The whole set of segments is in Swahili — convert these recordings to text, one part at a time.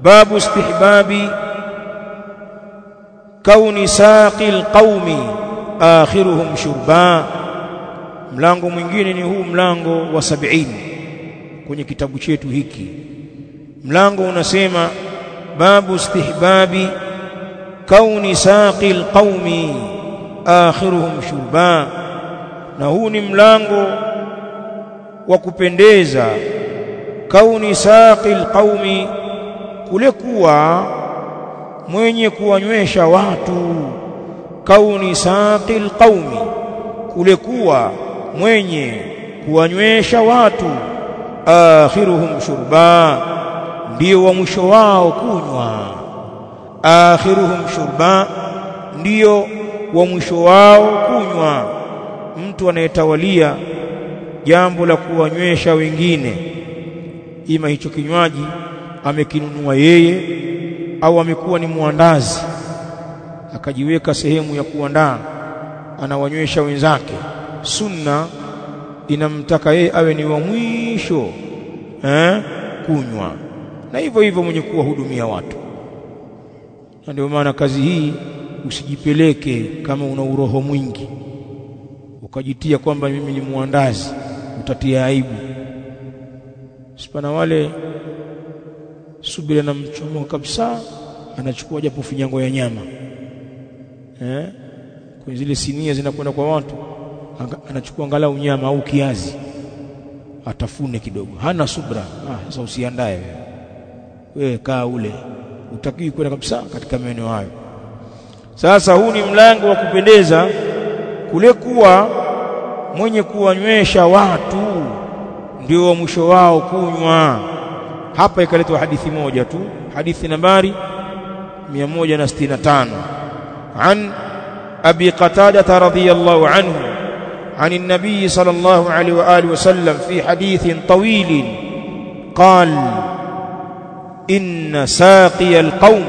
babu istihbabi kauni saqil qaumi akhiruhum shurba. Mlango mwingine ni huu mlango wa 70 kwenye kitabu chetu hiki. Mlango unasema babu istihbabi kauni saqil qaumi akhiruhum shurba, na huu ni mlango wa kupendeza kauni saqil qaumi, kule kuwa mwenye kuwanywesha watu. Kauni saqil qaumi, kule kuwa mwenye kuwanywesha watu. Akhiruhum shurba, ndio wa mwisho wao kunywa. Akhiruhum shurba, ndio wa mwisho wao kunywa. Mtu anayetawalia jambo la kuwanywesha wengine, ima hicho kinywaji amekinunua yeye au amekuwa ni muandazi akajiweka sehemu ya kuandaa, anawanywesha wenzake, sunna inamtaka yeye awe ni wa mwisho kunywa, na hivyo hivyo mwenye kuwahudumia watu. Na ndio maana kazi hii usijipeleke kama una uroho mwingi ukajitia kwamba mimi ni muandazi, utatia aibu. Sipana wale subira na mchomo kabisa, anachukua japo finyango ya nyama kwa zile sinia zinakwenda kwa watu, anachukua angalau nyama au kiazi atafune kidogo, hana subra. Sasa usiandae wewe, kaa ule, utakiwi kwenda kabisa katika maeneo hayo. Sasa huu ni mlango wa kupendeza kule kuwa mwenye kuwanywesha watu ndio wa mwisho wao kunywa. Hapa ikaletwa hadithi moja tu, hadithi nambari 165 an Abi Qatada radhiyallahu anhu عن النبي صلى الله عليه وآله وسلم في حديث طويل قال إن ساقي القوم.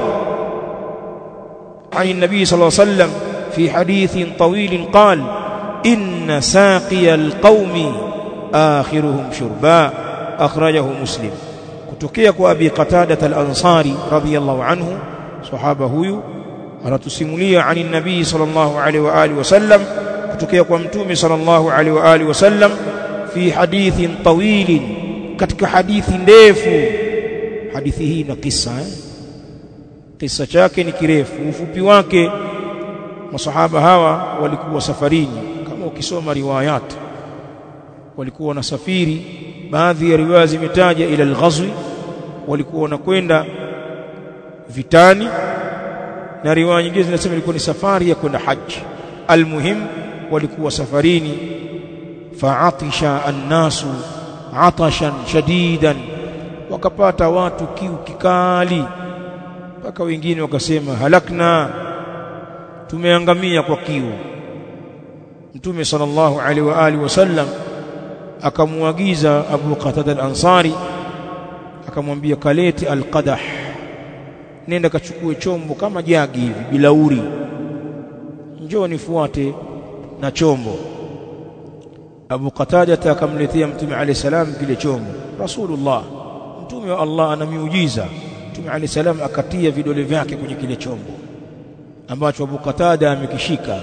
عن النبي صلى الله عليه وسلم في حديث طويل قال إن ساقي القوم آخرهم شربا أخرجه مسلم. kutokea kwa Abi Qatada al-Ansari radhiyallahu anhu, sahaba huyu anatusimulia ani nabii sallallahu alaihi wa alihi wasallam, kutokea kwa mtume sallallahu alaihi wa alihi wasallam, fi hadithin tawilin, katika hadithi ndefu. Hadithi hii na kisa chake ni kirefu. Ufupi wake, masahaba hawa walikuwa safarini. Kama ukisoma riwayat, walikuwa wanasafiri. Baadhi ya riwaya zimetaja ila al-ghazwi, walikuwa wanakwenda vitani, na riwaya nyingine zinasema ilikuwa ni safari ya kwenda haji. Almuhim, walikuwa safarini. Fa'atisha an-nasu atashan shadidan, wakapata watu kiu kikali, mpaka wengine wakasema halakna, tumeangamia kwa kiu. Mtume sallallahu alaihi wa alihi wasallam akamuagiza Abu Qatada al-Ansari, akamwambia kaleti al-qadah, nenda kachukue chombo kama jagi hivi bilauri, njoo nifuate na chombo. Abu Qatada akamletea Mtume alayhi salam kile chombo. Rasulullah, Mtume wa Allah ana miujiza. Mtume alayhi salam akatia vidole vyake kwenye kile chombo ambacho Abu Qatada amekishika.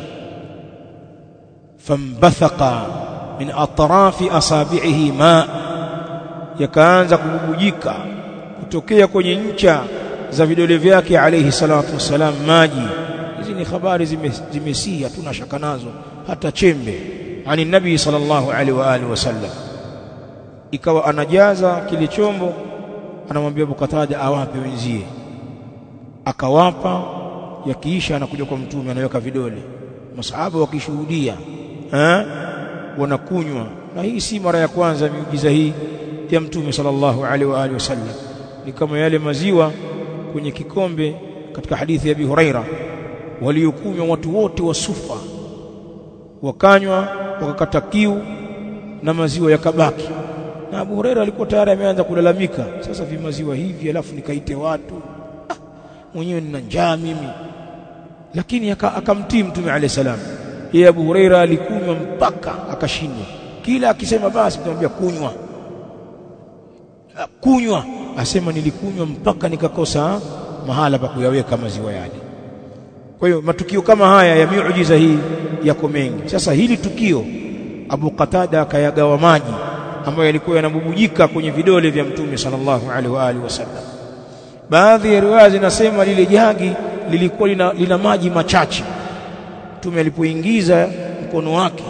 Fambathaqa min atrafi asabi'ihi ma, yakaanza kububujika kutokea kwenye ncha za vidole vyake alayhi salatu wassalam maji. Hizi ni habari zimesia, tuna shaka nazo hata chembe. Ani nabii sallallahu alaihi wa alihi wasallam, ikawa anajaza kile chombo, anamwambia Abu Qatada awape wenzie, akawapa. Yakiisha anakuja kwa Mtume, anaweka vidole. Masahaba wakishuhudia wanakunywa. Na hii si mara ya kwanza miujiza hii ya Mtume sallallahu alaihi wa alihi wasallam. Ni kama yale maziwa kwenye kikombe katika hadithi ya Abi Huraira, waliokunywa watu wote wa Sufa, wakanywa wakakata kiu na maziwa yakabaki. Na Abu Huraira alikuwa tayari ameanza kulalamika, sasa vimaziwa hivi alafu nikaite watu, mwenyewe nina njaa mimi. Lakini akamtii Mtume alayhi salam. Yeye Abu Huraira alikunywa mpaka akashindwa. Kila akisema basi mtamwambia kunywa, asema nilikunywa mpaka nikakosa mahala pa kuyaweka maziwa yale. Kwa hiyo matukio kama haya ya miujiza hii yako mengi. Sasa hili tukio Abu Qatada akayagawa maji ambayo yalikuwa yanabubujika kwenye vidole vya Mtume sallallahu alaihi wa alihi wasallam. Baadhi ya riwaya zinasema lile jagi lilikuwa lina maji machache. Mtume alipoingiza mkono wake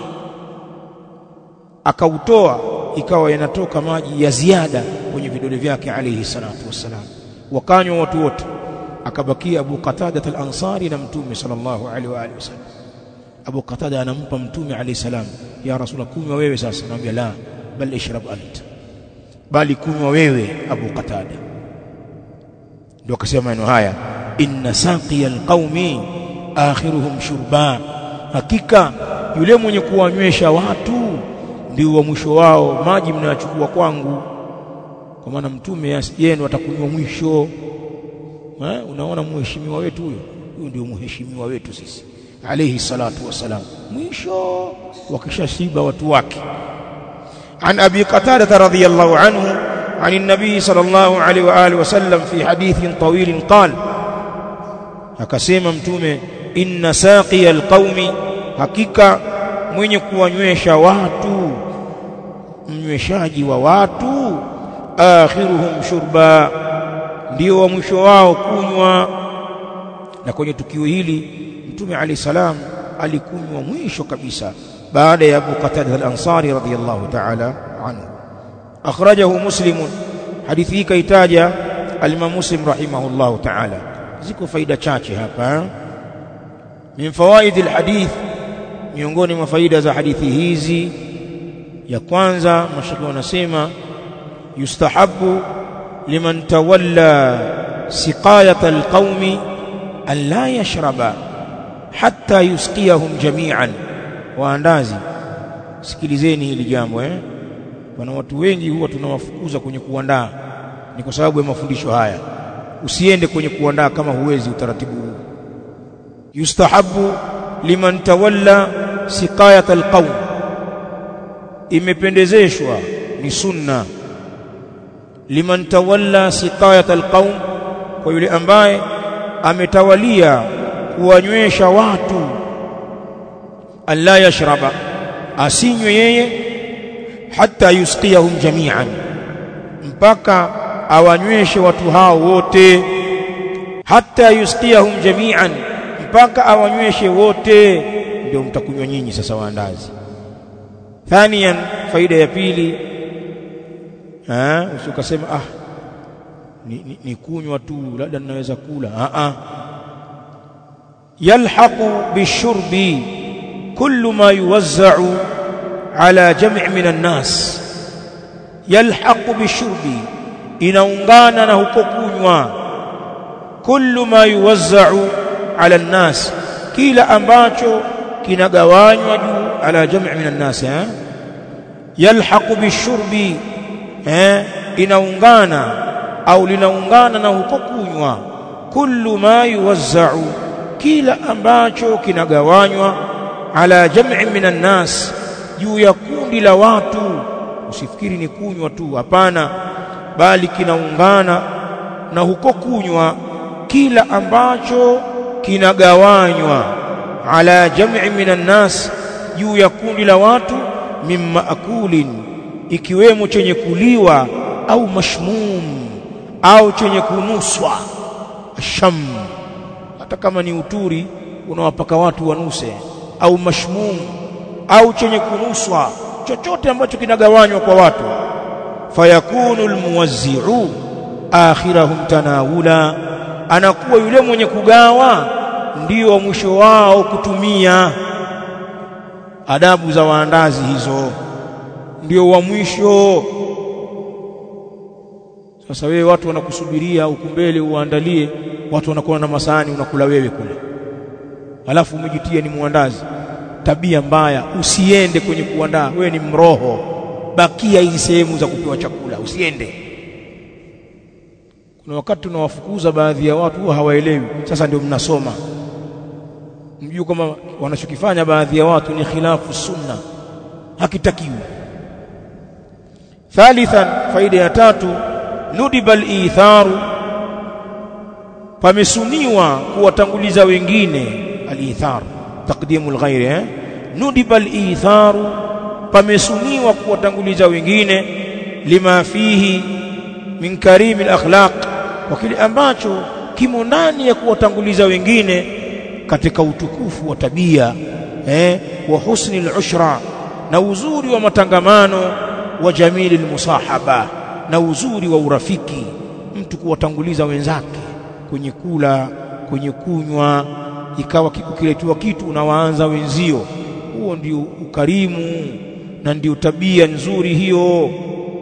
akautoa, ikawa yanatoka maji ya ziada kwenye vidole vyake alayhi salatu wassalam. Wakanywa watu wote, akabakia Abu Qatada al-Ansari na Mtume sallallahu alaihi wa alihi wasallam. Abu Qatada anampa Mtume alayhi salam, ya Rasulullah, kunywa wewe sasa. Anamwambia la, bal ishrab anta, bali kunywa wewe Abu Qatada. Ndio akasema maneno haya, inna saqiyal qaumi akhiruhum shurba, hakika yule mwenye kuwanywesha watu ndio wa mwisho wao, maji mnayachukua kwangu. Kwa maana Mtume yeye ndo atakunywa mwisho. Unaona mheshimiwa wetu huyo ndio mheshimiwa wetu sisi alayhi salatu wasalam, mwisho wakishashiba watu wake. An Abi Qatada radhiyallahu anhu عن النبي صلى الله عليه وآله وسلم في حديث طويل قال, akasema Mtume, inna saqiyal qaumi, hakika mwenye kuwanywesha watu, mnyweshaji wa watu, akhiruhum shurba, ndio wa mwisho wao kunywa. Na kwenye tukio hili Mtume alayhi salam alikunywa mwisho kabisa baada ya Abu Qatada al-Ansari radhiyallahu ta'ala anhu. Akhrajahu Muslim, hadithi hii kaitaja al-Imam Muslim rahimahullahu ta'ala. Ziko faida chache hapa. Min fawaid al-hadith, miongoni mwa faida za hadithi hizi, ya kwanza mashaka wanasema yustahabu liman tawalla siqayat al-qaumi an la yashraba hatta yusqiyahum jami'an. Waandazi, sikilizeni hili jambo Wana watu wengi huwa tunawafukuza kwenye kuandaa, ni kwa sababu ya mafundisho haya. Usiende kwenye kuandaa kama huwezi utaratibu huu. Yustahabu liman tawalla siqayat alqawm, imependezeshwa, ni sunna, liman tawalla siqayat alqawm, kwa yule ambaye ametawalia kuwanywesha watu, alla yashraba, asinywe yeye, hatta yusqiyahum jami'an, mpaka awanyweshe watu hao wote. Hatta yusqiyahum jami'an, mpaka awanyweshe wote, ndio mtakunywa nyinyi sasa waandazi. Thaniyan, faida ya pili, usikasema ni kunywa tu, labda ninaweza kula. Yalhaqu bishurbi kullu ma yuwazza'u ala jam' min an-nas. Yalhaqu bishurbi, inaungana na huko kunywa, kullu ma yuwazza'u ala an-nas, kila ambacho kinagawanywa juu, ala jam' min an-nas. Yalhaqu bishurbi, inaungana au linaungana na huko kunywa, kullu ma yuwazza'u, kila ambacho kinagawanywa, ala jam'i minan nas, juu ya kundi la watu. Usifikiri ni kunywa tu, hapana, bali kinaungana na huko kunywa, kila ambacho kinagawanywa, ala jam'i minan nas, juu ya kundi la watu, mimma akulin, ikiwemo chenye kuliwa, au mashmum, au chenye kunuswa. Asham, hata kama ni uturi unawapaka watu wanuse, au mashmum, au chenye kunuswa, chochote ambacho kinagawanywa kwa watu. Fayakunu almuwazzi'u akhirahum tanawula, anakuwa yule mwenye kugawa ndio wa mwisho wao kutumia. Adabu za waandazi hizo, ndio wa mwisho. Sasa wewe watu wanakusubiria ukumbele uandalie, watu wanakuwa na masahani, unakula wewe kule, alafu umejitia ni muandazi. Tabia mbaya, usiende kwenye kuandaa, wewe ni mroho, bakia hizi sehemu za kupewa chakula, usiende. Kuna wakati tunawafukuza baadhi ya watu hawaelewi, sasa ndio mnasoma mjue kama wanachokifanya baadhi ya watu ni khilafu sunna, hakitakiwi. Thalithan, faida ya tatu, nudiba al-itharu, pamesuniwa kuwatanguliza wengine. Al-ithar taqdimul ghairi, nudiba al-itharu, pamesuniwa kuwatanguliza wengine. Lima fihi min karim al-akhlaq, kwa kile ambacho kimo ndani ya kuwatanguliza wengine katika utukufu wa tabia, wa husni al-ushra, na uzuri wa matangamano, wa jamili al-musahaba, na uzuri wa urafiki. Mtu kuwatanguliza wenzake kwenye kula, kwenye kunywa, ikawa ukiletewa kitu unawaanza wenzio, huo ndio ukarimu na ndio tabia nzuri hiyo.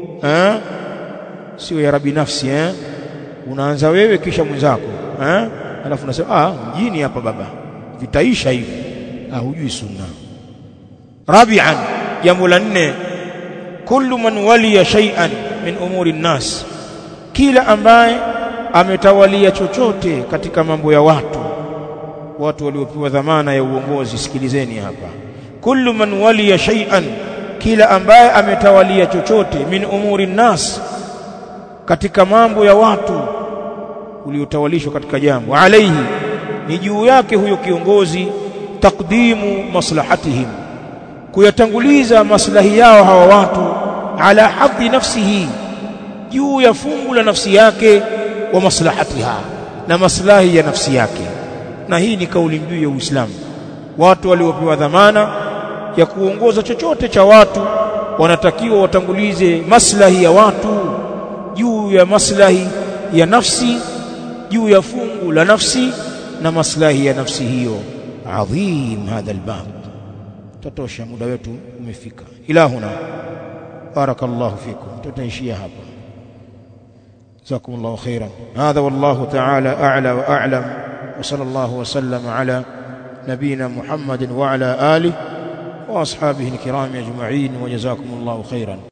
Sio ya rabi nafsi, unaanza wewe kisha mwenzako, alafu unasema mjini hapa baba vitaisha hivi. Hujui sunna. Rabi'an, jambo la 4, kullu man waliya shay'an min umuri an-nas, kila ambaye ametawalia chochote katika mambo ya watu waliopewa dhamana ya uongozi. Sikilizeni hapa, kullu man waliya shay'an, kila ambaye ametawalia chochote, min umuri an-nas, katika mambo ya watu uliotawalishwa katika jambo, alayhi, ni juu yake huyo kiongozi, taqdimu maslahatihim, kuyatanguliza maslahi yao hawa watu, ala hadhi nafsihi, juu ya fungu la nafsi yake, wa maslahatiha, na maslahi ya nafsi yake. Na hii ni kauli mbiu ya Uislamu. Watu waliopewa dhamana ya kuongoza chochote cha watu wanatakiwa watangulize maslahi ya watu juu ya maslahi ya nafsi, juu ya fungu la nafsi na maslahi ya nafsi hiyo. Adhim hadha albab. Tatosha, muda wetu umefika. Ilahuna barakallahu fikum, tutaishia hapa. jazakumullahu khairan. Hadha wallahu ta'ala a'la wa a'lam, wa sallallahu wa sallama ala nabina Muhammadin wa ala alihi wa ashabihi alkiram ajma'in, wa jazakumullahu khairan.